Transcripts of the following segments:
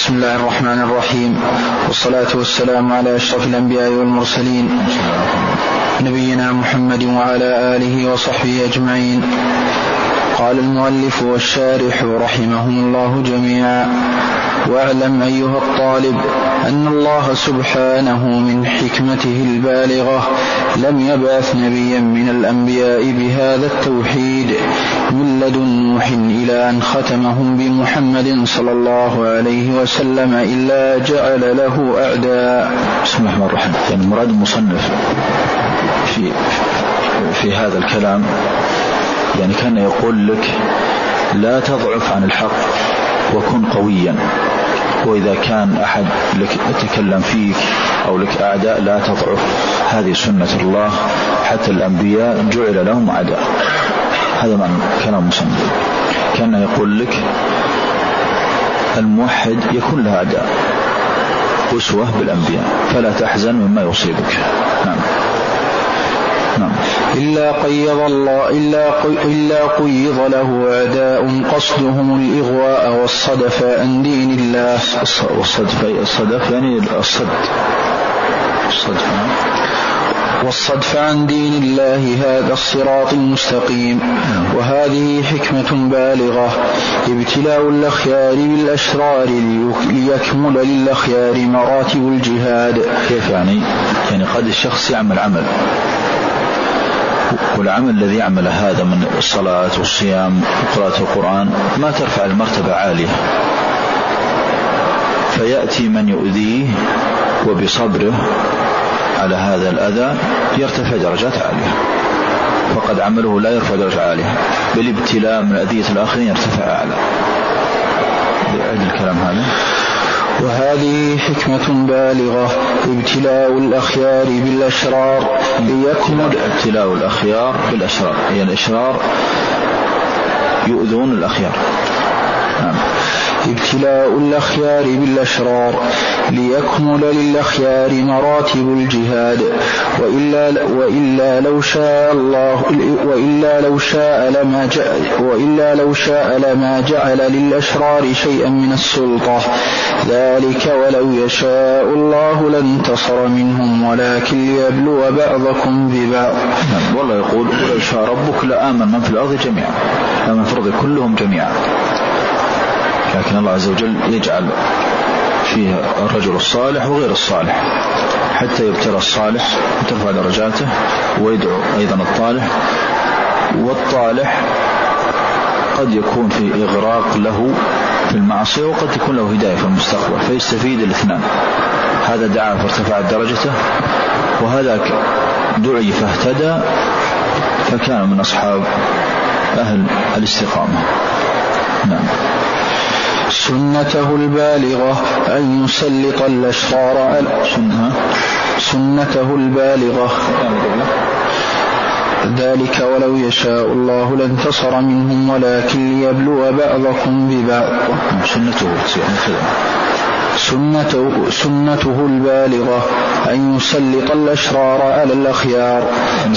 بسم الله الرحمن الرحيم، والصلاة والسلام على أشرف الأنبياء والمرسلين نبينا محمد وعلى آله وصحبه أجمعين. قال المؤلف والشارح رحمهم الله جميعا: واعلم أيها الطالب أن الله سبحانه من حكمته البالغة لم يبعث نبيا من الأنبياء بهذا التوحيد من لدن نوح إلى أن ختمهم بمحمد صلى الله عليه وسلم إلا جعل له أعداء. بسم الله الرحمن الرحيم. يعني مراد المصنف في هذا الكلام يعني كان يقول لك لا تضعف عن الحق وكن قويا، وإذا كان أحد لك يتكلم فيك أو لك أعداء لا تضعف. هذه سنة الله، حتى الأنبياء جعل لهم أعداء. هذا معنى كلام مصنف. كان يقول لك الموحد يكون له أعداء، أسوة بالأنبياء، فلا تحزن مما يصيبك. نعم. إلا قيض له أعداء قصدهم الإغواء والصدف عن دين الله. الصدف يعني والصدف عن دين الله، هذا الصراط المستقيم. وهذه حكمة بالغة، ابتلاء الأخيار بالأشرار ليكمل للأخيار مراتب الجهاد. كيف يعني قد الشخص يعمل عمل، والعمل الذي يعمل هذا من الصلاة والصيام وقراءة القرآن ما ترفع المرتبة عالية، فيأتي من يؤذيه وبصبره على هذا الأذى يرتفع درجات عالية، فقد عمله لا يرفع درجة عالية، بالابتلاء من أذية الآخرين يرتفع أعلى. بأجل الكلام هذا. وهذه حكمة بالغة، ابتلاء الأخيار بالأشرار ليكمل. ابتلاء الأخيار بالأشرار، يعني الأشرار يؤذون الأخيار. ابتلاء الأخيار بالأشرار ليكمل للأخيار مراتب الجهاد. وإلا لو شاء لما جعل للأشرار شيئا من السلطة، ذلك ولو يشاء الله لانتصر منهم ولكن ليبلو بعضكم ببعض. والله يقول ولو شاء ربك لآمن من في الأرض جميعا، آمن في الأرض كلهم جميعا، لكن الله عز وجل يجعل فيها الرجل الصالح وغير الصالح حتى يبتلى الصالح وترفع درجاته، ويدعو أيضا الطالح. والطالح قد يكون في إغراق له في المعصية، وقد تكون له هداية في المستقبل، فيستفيد الاثنان. هذا دعا فارتفعت درجته، وهذاك دعي فاهتدى فكان من أصحاب أهل الاستقامة. نعم. سنته البالغة أن يسلط الأشرار على سنته البالغة، ذلك ولو يشاء الله لانتصر منهم ولكن ليبلو بعضكم ببعض. سنته البالغة أن يسلط الأشرار على الأخيار. أن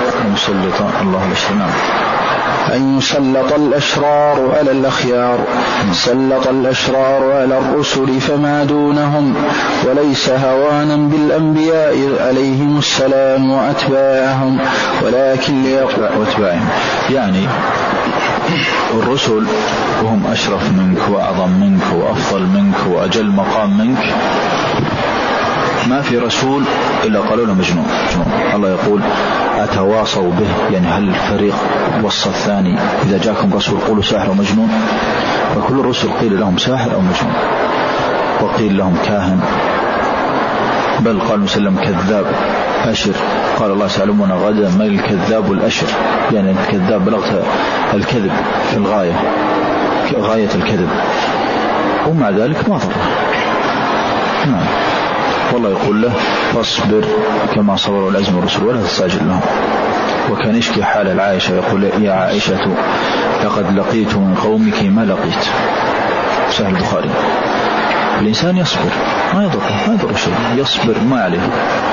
يسلط الأشرار على الأخيار. سلط الأشرار على الرسل فما دونهم، وليس هوانا بالأنبياء عليهم السلام وأتباعهم، ولكن وأتباعهم، يعني الرسل وهم أشرف منك وأعظم منك وأفضل منك وأجل مقام منك، ما في رسول إلا قالوا له مجنون. الله يقول أتواصوا به، يعني هل الفريق وصى الثاني إذا جاكم رسول قولوا ساحر ومجنون؟ فكل الرسل قيل لهم ساحر أو مجنون، وقيل لهم كاهن، بل قال مسلم كذاب أشر. قال الله سألمون غدا ما الكذاب والأشر، يعني الكذاب بلغت الكذب في الغاية، غاية الكذب، ومع ذلك ما ضر. نعم. والله يقول له فاصبر كما صبر العزم الرسل ولا تستعجل لهم. وكان يشكي حال العائشة يقول يا عائشة لقد لقيت من قومك ما لقيت. سهل البخاري. الإنسان يصبر ما يضر شيء، يصبر ما عليه.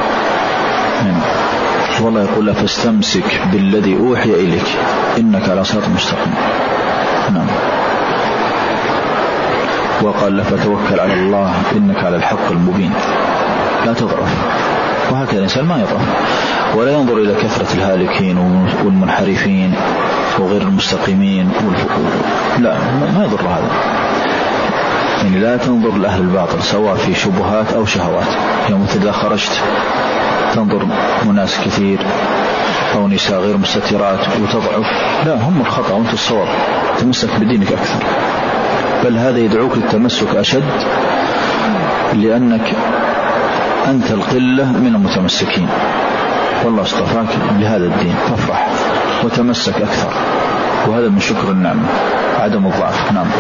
والله يقول له فاستمسك بالذي أوحي إليك إنك على صراط مستقيم. نعم. وقال له فتوكل على الله إنك على الحق المبين، لا تضعف. وهكذا الإنسان ما يضعف ولا ينظر إلى كثرة الهالكين والمنحرفين وغير المستقيمين لا، ما يضر هذا. يعني لا تنظر لأهل الباطل سواء في شبهات أو شهوات. يوم إذا خرجت تنظر مناس كثير أو نساء غير مستترات وتضعف، لا، هم الخطأ وأنت الصواب، تمسك بدينك أكثر. بل هذا يدعوك للتمسك أشد، لأنك أنت القلة من المتمسكين، والله اصطفاك لهذا الدين، فافرح وتمسك أكثر، وهذا من شكر النعمة عدم الضعف. نعم.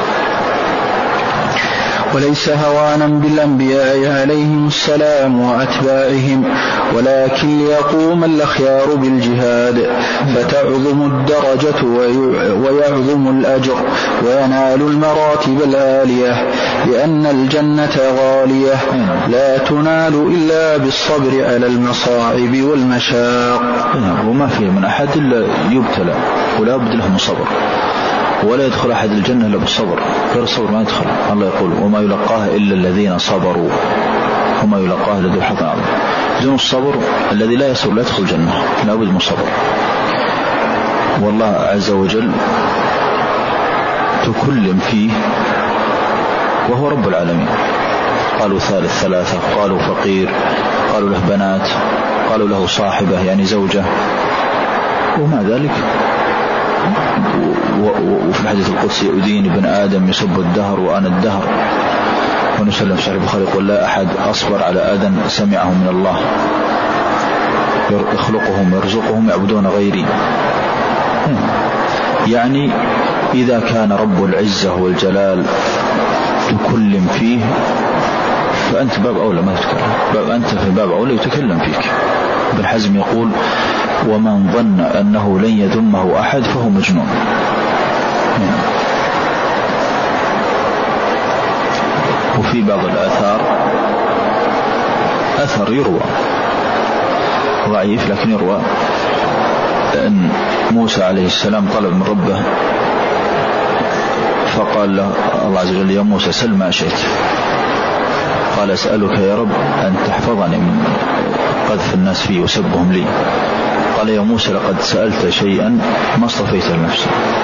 وليس هوانا بالأنبياء عليهم السلام وأتباعهم، ولكن ليقوم الأخيار بالجهاد فتعظم الدرجة ويعظم الأجر وينال المراتب العالية، لأن الجنة غالية لا تنال إلا بالصبر على المصاعب والمشاق. وما فيه من أحد إلا يبتلى ولا بد له من صبر، ولا يدخل أحد الجنة إلا بالصبر، غير الصبر ما يدخل. الله يقول وما يلقاها إلا الذين صبروا وما يلقاها لذو حظ عظيم. بدون الصبر الذي لا يصبر لا يدخل الجنة، لا بد من الصبر. والله عز وجل تكلم فيه وهو رب العالمين. قالوا ثالث ثلاثة، قالوا فقير، قالوا له بنات، قالوا له صاحبة يعني زوجة، ومع ذلك وفي الحديث القدسي أدين ابن آدم يسب الدهر وأنا الدهر، ونسلم في صحيح البخاري يقول لا أحد أصبر على أذى سمعه من الله يخلقهم يرزقهم يعبدون غيري. يعني إذا كان رب العزة والجلال تكلم فيه فأنت باب أولى ما تتكلم، أنت في باب أولى يتكلم فيك. ابن حزم يقول ومن ظن أنه لن يذمه أحد فهو مجنون. وفي بعض الآثار أثر يروى ضعيف لكن يروى أن موسى عليه السلام طلب من ربه فقال له الله عز وجل يا موسى سل ما شئت، قال أسألك يا رب أن تحفظني من قذف الناس فيه وسبهم لي. قال يا موسى لقد سألت شيئا ما اصطفيت لنفسي،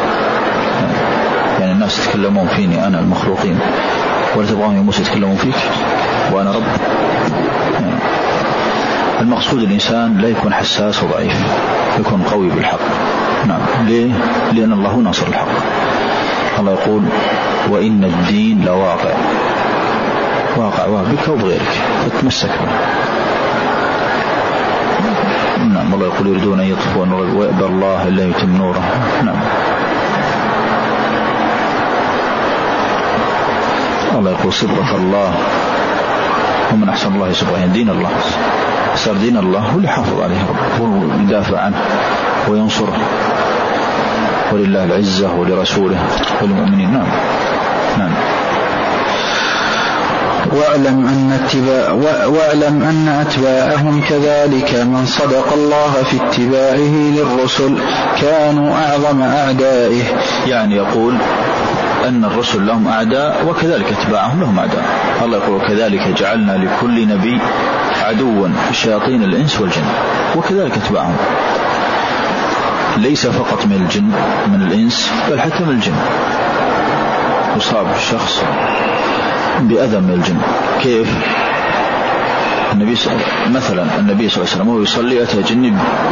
يعني الناس يتكلمون فيني أنا المخلوقين، ولا تبغون يا موسى يتكلمون فيك وأنا رب؟ يعني المقصود الإنسان لا يكون حساس وضعيف، يكون قوي بالحق. نعم. ليه؟ لأن الله هو ناصر الحق. الله يقول وإن الدين لواقع، واقع بك وبغيرك فتمسك به. نعم. الله يقول يريدون أن يطفئوا النور ويأبى الله إلا يتم نوره. نعم. الله يقول صبغة الله ومن أحسن الله صبغة، يعني دين الله صار دين الله هو اللي حافظ عليه رب، هو يدافع عنه وينصره، ولله العزة ولرسوله وللمؤمنين. نعم. نعم. واعلم أن أتباعهم كذلك من صدق الله في اتباعه للرسل كانوا أعظم أعدائه. يعني يقول أن الرسل لهم أعداء وكذلك أتباعهم لهم أعداء. الله يقول وكذلك جعلنا لكل نبي عدوا شياطين الإنس والجن، وكذلك أتباعهم ليس فقط من الجن من الإنس بل حتى من الجن. يصاب الشخص بأذى من الجن. كيف؟ مثلا النبي صلى الله عليه وسلم وهو يصلي أتى جني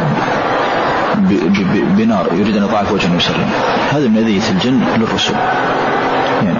بنار يريد أن يضعف وجهه ويسلم، هذا من أذية الجن للرسول. نعم.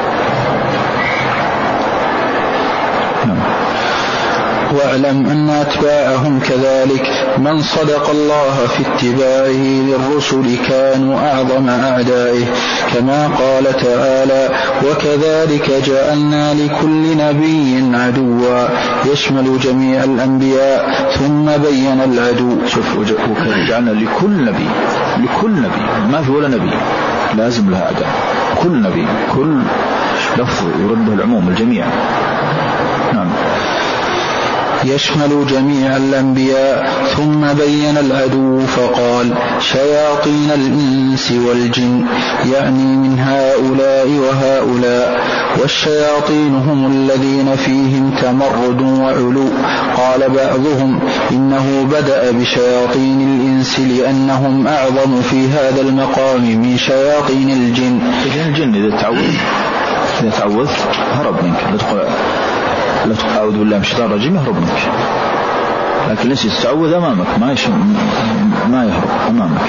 واعلم أن أتباعهم كذلك من صدق الله في اتباعه للرسل كانوا أعظم أعدائه، كما قال تعالى وكذلك جعلنا لكل نبي عدوا يشمل جميع الأنبياء ثم بين العدو. شوف جعلنا لكل نبي ما في ولا نبي لازم لها أعداء. كل نبي كل لفظ يرده العموم الجميع. نعم. يشمل جميع الأنبياء ثم بين العدو فقال شياطين الإنس والجن، يعني من هؤلاء وهؤلاء، والشياطين هم الذين فيهم تمرد وعلو. قال بعضهم إنه بدأ بشياطين الإنس لأنهم أعظم في هذا المقام من شياطين الجن. الجن إذا تعوذت هرب منك، لا تقعد بالله من الشيطان الرجيم يهرب منك، لكن الإنس يتعوذ أمامك ما يهرب أمامك.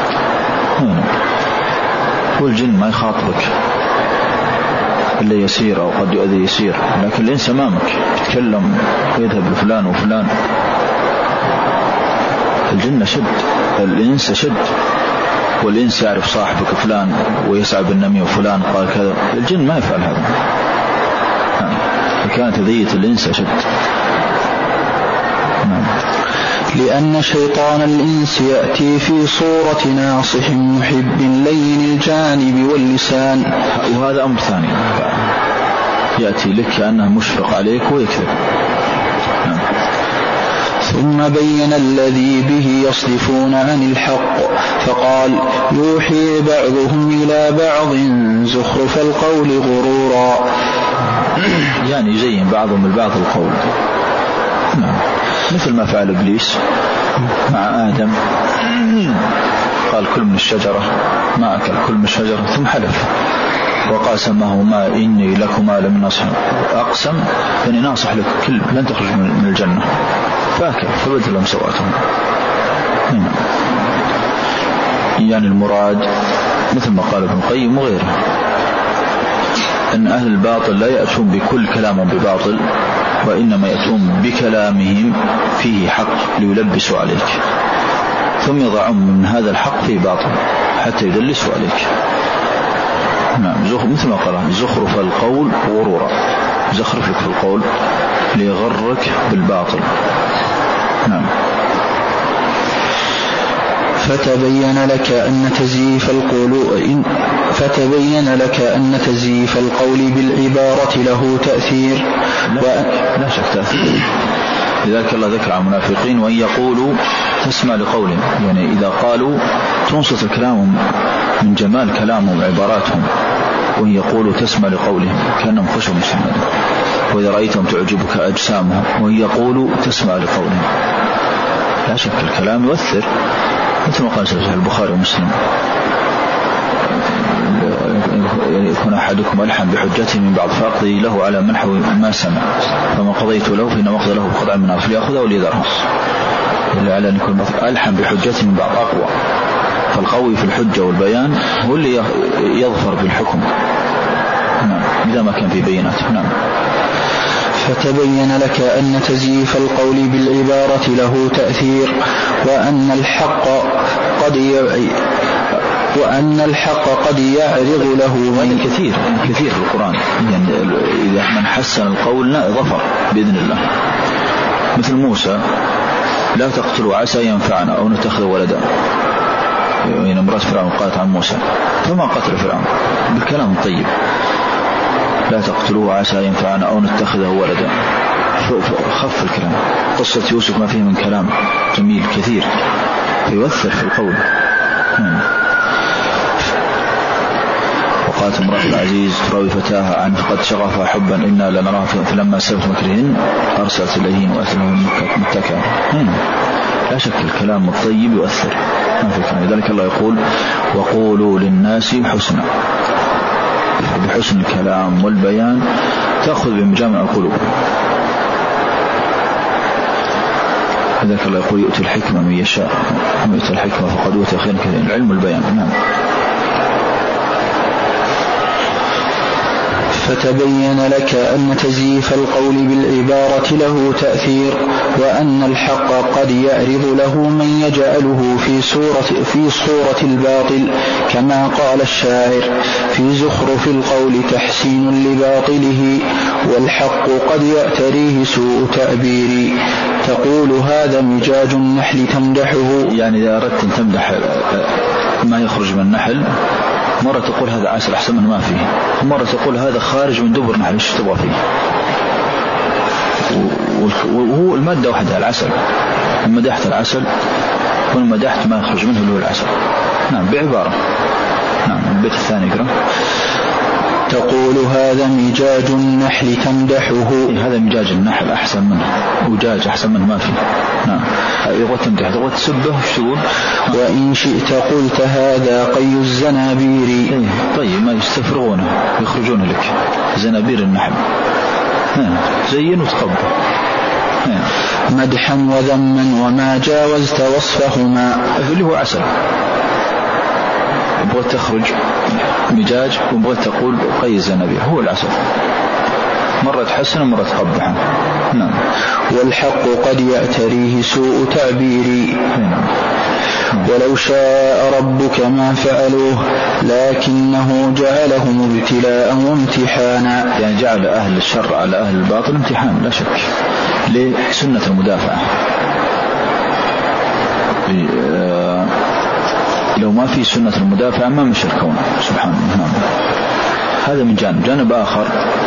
والجن ما يخاطبك إلا يسير أو قد يؤذي يسير، لكن الإنس أمامك يتكلم ويذهب لفلان وفلان. الجن شد، الإنس شد، والإنس يعرف صاحبك فلان ويسعى بالنمي وفلان قال كذا، الجن ما يفعل هذا. فكانت ذية الإنس شد. لأن شيطان الإنس يأتي في صورة ناصح محب لين الجانب واللسان. وهذا أمر ثاني، يأتي لك كأنه مشفق عليك ويكذب. ثم بين الذي به يصدفون عن الحق فقال يوحي بعضهم إلى بعض زخرف القول غرورا، يعني يزين بعضهم البعض القول، مثل ما فعل إبليس مع آدم، قال كل من الشجرة، ما أكل كل من الشجرة، ثم حلف وقاسمهما إني لكما لمن ناصح، أقسم أني ناصح لك كل لن تخرج من الجنة، فاكل فبدل لهم سواتهم. يعني المراد مثل ما قال ابن القيم وغيره أن أهل الباطل لا يأتون بكل كلام بباطل، وإنما يأتون بكلامهم فيه حق ليلبسوا عليك، ثم يضعون من هذا الحق في باطل حتى يدلسوا عليك. مثل ما قال زخرف القول غرورا، زخرف لك في القول ليغرك بالباطل. فتبين لك أن تزييف القول بالعبارة له تأثير. لا شك تأثير. لذلك الله ذكر عن المنافقين وإن يقولوا تسمع لقولهم، يعني إذا قالوا تنصت كلامهم من جمال كلامهم وعباراتهم، وإن يقولوا تسمع لقولهم كأنهم خشب مسند، وإذا رأيتهم تعجبك أجسامهم، وإن يقولوا تسمع لقولهم. لا شك الكلام يؤثر، مثل ما قال سيد البخاري ومسلم يكون أحدكم ألحن بحجته من بعض فأقضي له على منحو ما سمع، فما قضيت له فإن وقضى له بقضاء من نار فليأخذه وليذرها، إلا على أن يكون ألحن بحجته من بعض أقوى. فالقوي في الحجة والبيان هو اللي يظفر بالحكم إذا ما كان في بينات. فتبين لك أن تزييف القول بالعبارة له تأثير، وأن الحق قد يعرض له من كثير في القرآن. يعني إذا من حسن القول ظفر بإذن الله. مثل موسى لا تقتلوا عسى ينفعنا أو نتخذ ولدا، يعني امرأة فرعون قالت عن موسى فما قتل فرعون بالكلام الطيب، لا تقتلوه عسى ينفعنا أو نتخذه ولدا، خف الكلام. قصة يوسف ما فيه من كلام جميل كثير فيؤثر في القول. وقالت امرأة العزيز تراوي فتاها عن قد شغفها حبا إنا لنراها، فلما سبت مكرهن أرسلت إليهن وأتلهن متكئا. لا شك الكلام الطيب يؤثر. لذلك الله يقول وقولوا للناس حسنا، بحسن الكلام والبيان تأخذ بمجامع القلوب. لذلك الله يقول يؤتي الحكمة من يشاء ومن يؤتي الحكمة فقد أوتي خيرا كثيرا، العلم والبيان. فتبين لك أن تزييف القول بالعبارة له تأثير، وأن الحق قد يعرض له من يجعله في صورة الباطل، كما قال الشاعر في زخرف القول تحسين لباطله، والحق قد يأتريه سوء تعبير، تقول هذا مجاج النحل تمدحه. يعني إذا أردت أن تمدح ما يخرج من النحل، مرة تقول هذا عسل أحسن من ما فيه، مرة تقول هذا خارج من دبر نحل ايش تبغى فيه. وهو المادة واحدة العسل، مدحت العسل والمدحت ما يخرج منه اللي هو العسل. بعبارة. البيت الثاني اقرأ. تقول هذا مجاج النحل تمدحه. هذا مجاج النحل أحسن منه، وجاج أحسن منه ما في. نعم يبغى تمدح تبغى تسبه وش تقول؟ وإن شئت قلت هذا قي الزنابير. طيب ما يستفرغونه يخرجون لك زنابير النحل. زين وتقبل. مدحا وذما وما جاوزت وصفهما. اللي هو عسل. يبغى تخرج مجاج ويبغى تقول قي الزنابير هو العسل، مرة تحسن ومرة تقبحا. نعم. والحق قد يأتريه سوء تعبيري. ولو شاء ربك ما فعلوه لكنه جعلهم ابتلاء وامتحانا. يعني جعل أهل الشر على أهل الباطل امتحان لا شك، لسنة المدافعة. لو ما في سنة المدافعة ما مشى الكون سبحانه. هذا من جانب آخر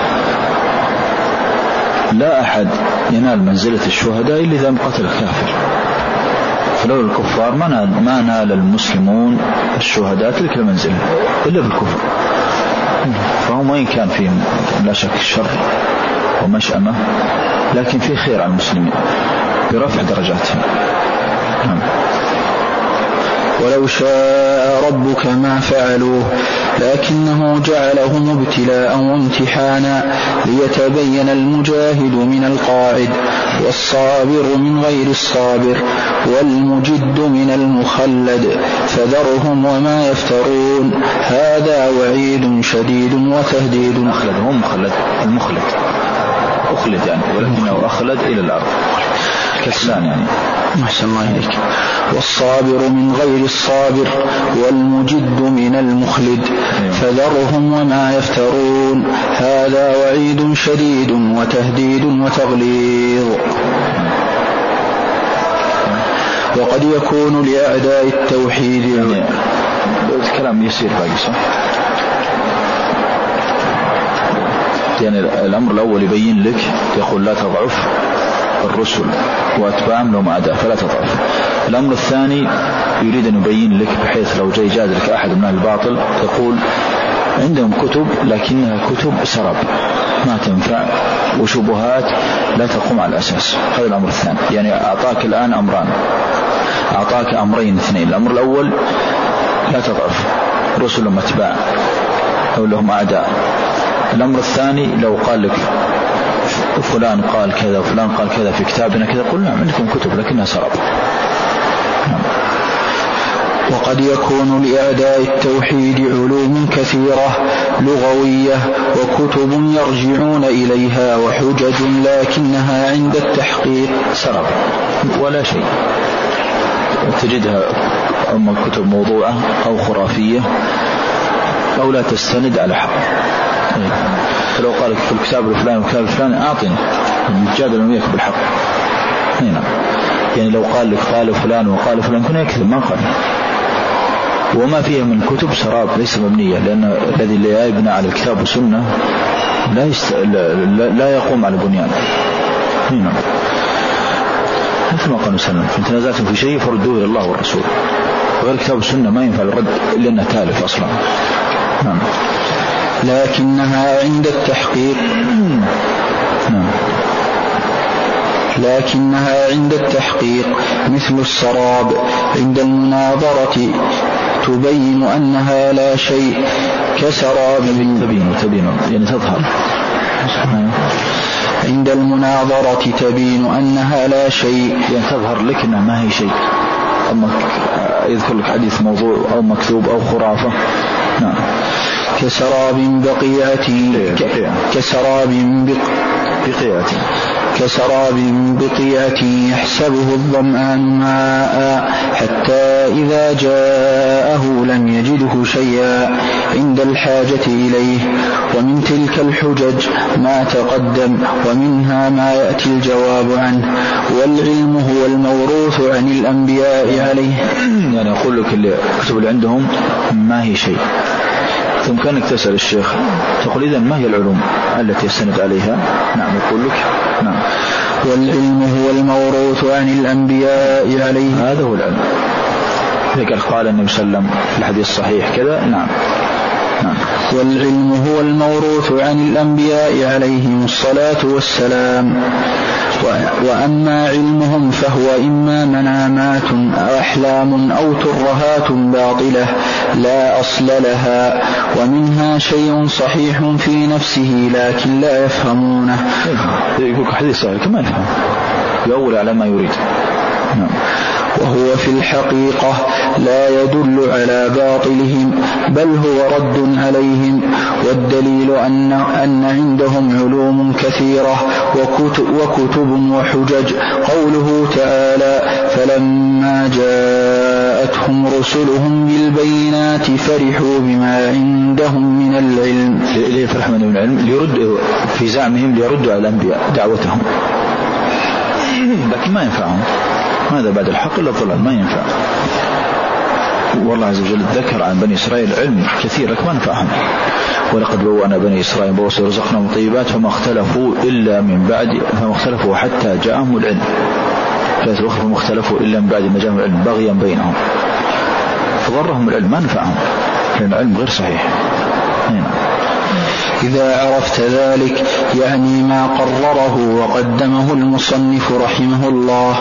لا أحد ينال منزلة الشهداء إلا إذا قتل الكافر، فلو الكفار ما نال المسلمون الشهداء تلك المنزلة إلا بالكفر. فهم وإن كان فيهم لا شك الشر ومشأمة لكن في خير على المسلمين برفع درجاتهم. ولو شاء ربك ما فعلوه لكنه جعلهم ابتلاء وامتحانا ليتبين المجاهد من القاعد والصابر من غير الصابر والمجد من المخلد فذرهم وما يفترون. هذا وعيد شديد وتهديد. هو مخلد، المخلد أخلد يعني، ولكنه أخلد إلى الأرض كسلان يعني. أحسن الله إليك. والصابر من غير الصابر والمجد من المخلد فذرهم وما يفترون. هذا وعيد شديد وتهديد وتغليظ. وقد يكون لأعداء التوحيد يعني كلام يسير باقي صح؟ يعني الأمر الأول يبين لك يقول لا تضعف الرسل وأتباعهم لهم أعداء فلا تضعف. الأمر الثاني يريد أن يبين لك بحيث لو جاي جادلك أحد من الباطل يقول عندهم كتب لكنها كتب سراب ما تنفع وشبهات لا تقوم على الأساس. هذا الأمر الثاني. يعني أعطاك الآن أمران، أعطاك أمرين اثنين. الأمر الأول لا تضعف رسل لهم أتباع أو لهم أعداء. الأمر الثاني لو قال لك فلان قال كذا وفلان قال كذا في كتابنا كذا قل نعم عندكم كتب لكنها سراب. وقد يكون لأعداء التوحيد علوم كثيرة لغوية وكتب يرجعون إليها وحجج لكنها عند التحقيق سراب ولا شيء. تجدها أما كتب موضوعة أو خرافية أو لا تستند على حق. فلو قالك في الكتاب الفلاني والكتاب الفلاني أعطنا نتجادل وياك بالحق هنا. يعني لو قال لك قال فلان وقال فلان كنا يكذب ما قال. وما فيها من كتب سراب ليس مبنية، لأن الذي لا يبنى على الكتاب والسنة لا يقوم على بنيان هنا. مثل ما قال وسلم إن تنازعتم في شيء فردوه إلى الله والرسول. وغير الكتاب والسنة ما ينفع الرد لأنها تالف أصلا. نعم. لكنها عند التحقيق لكنها عند التحقيق مثل السراب عند المناظرة تبين أنها لا شيء كسراب. تبين يعني تظهر. عند المناظرة تبين أنها لا شيء يعني تظهر لك أنها ما هي شيء. أما يذكر لك حديث موضوع أو مكتوب أو خرافة. نعم. كسراب بقيعة يحسبه الظمآن ماء حتى إذا جاءه لم يجده شيئا عند الحاجة إليه. ومن تلك الحجج ما تقدم ومنها ما يأتي الجواب عنه. والعلم هو الموروث عن الأنبياء عليه. يعني أقول لك الكتب اللي عندهم ما هي شيء، ثم كانك تسأل الشيخ تقول إذن ما هي العلوم التي يستند عليها؟ نعم يقول لك نعم. والعلم هو الموروث عن الأنبياء عليه. هذا هو العلم. إذا قال النبي صلى الله عليه وسلم في الحديث الصحيح كذا نعم. والعلم هو الموروث عن الأنبياء عليهم الصلاة والسلام. وأما علمهم فهو إما منامات أو أحلام أو ترهات باطلة لا أصل لها، ومنها شيء صحيح في نفسه لكن لا يفهمونه. يقول حديث صحيح كما يفهم يؤول على ما يريد. وهو في الحقيقة لا يدل على باطلهم بل هو رد عليهم، والدليل أن عندهم علوم كثيرة وكتب وحجج. قوله تعالى فلما جاءتهم رسلهم بالبينات فرحوا بما عندهم من العلم. ليفرح من العلم ليرد في زعمهم ليردوا على الأنبياء دعوتهم، لكن ما ينفعهم. ماذا بعد الحق إلا الضلال، ما ينفع. والله عز وجل ذكر عن بني إسرائيل علم كثير لكن ما نفعهم. ولقد بوأنا بني إسرائيل بوأسوا ورزقناهم طيبات فما اختلفوا إلا من بعد فما اختلفوا حتى جاءهم العلم. فما اختلفوا إلا من بعد ما جاءهم العلم بغيا بينهم، فضرهم العلم ما نفعهم لأن العلم غير صحيح. هنا. إذا عرفت ذلك يعني ما قرره وقدمه المصنف رحمه الله.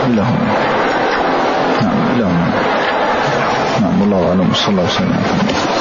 نعم والله أعلم. صلى الله عليه وسلم.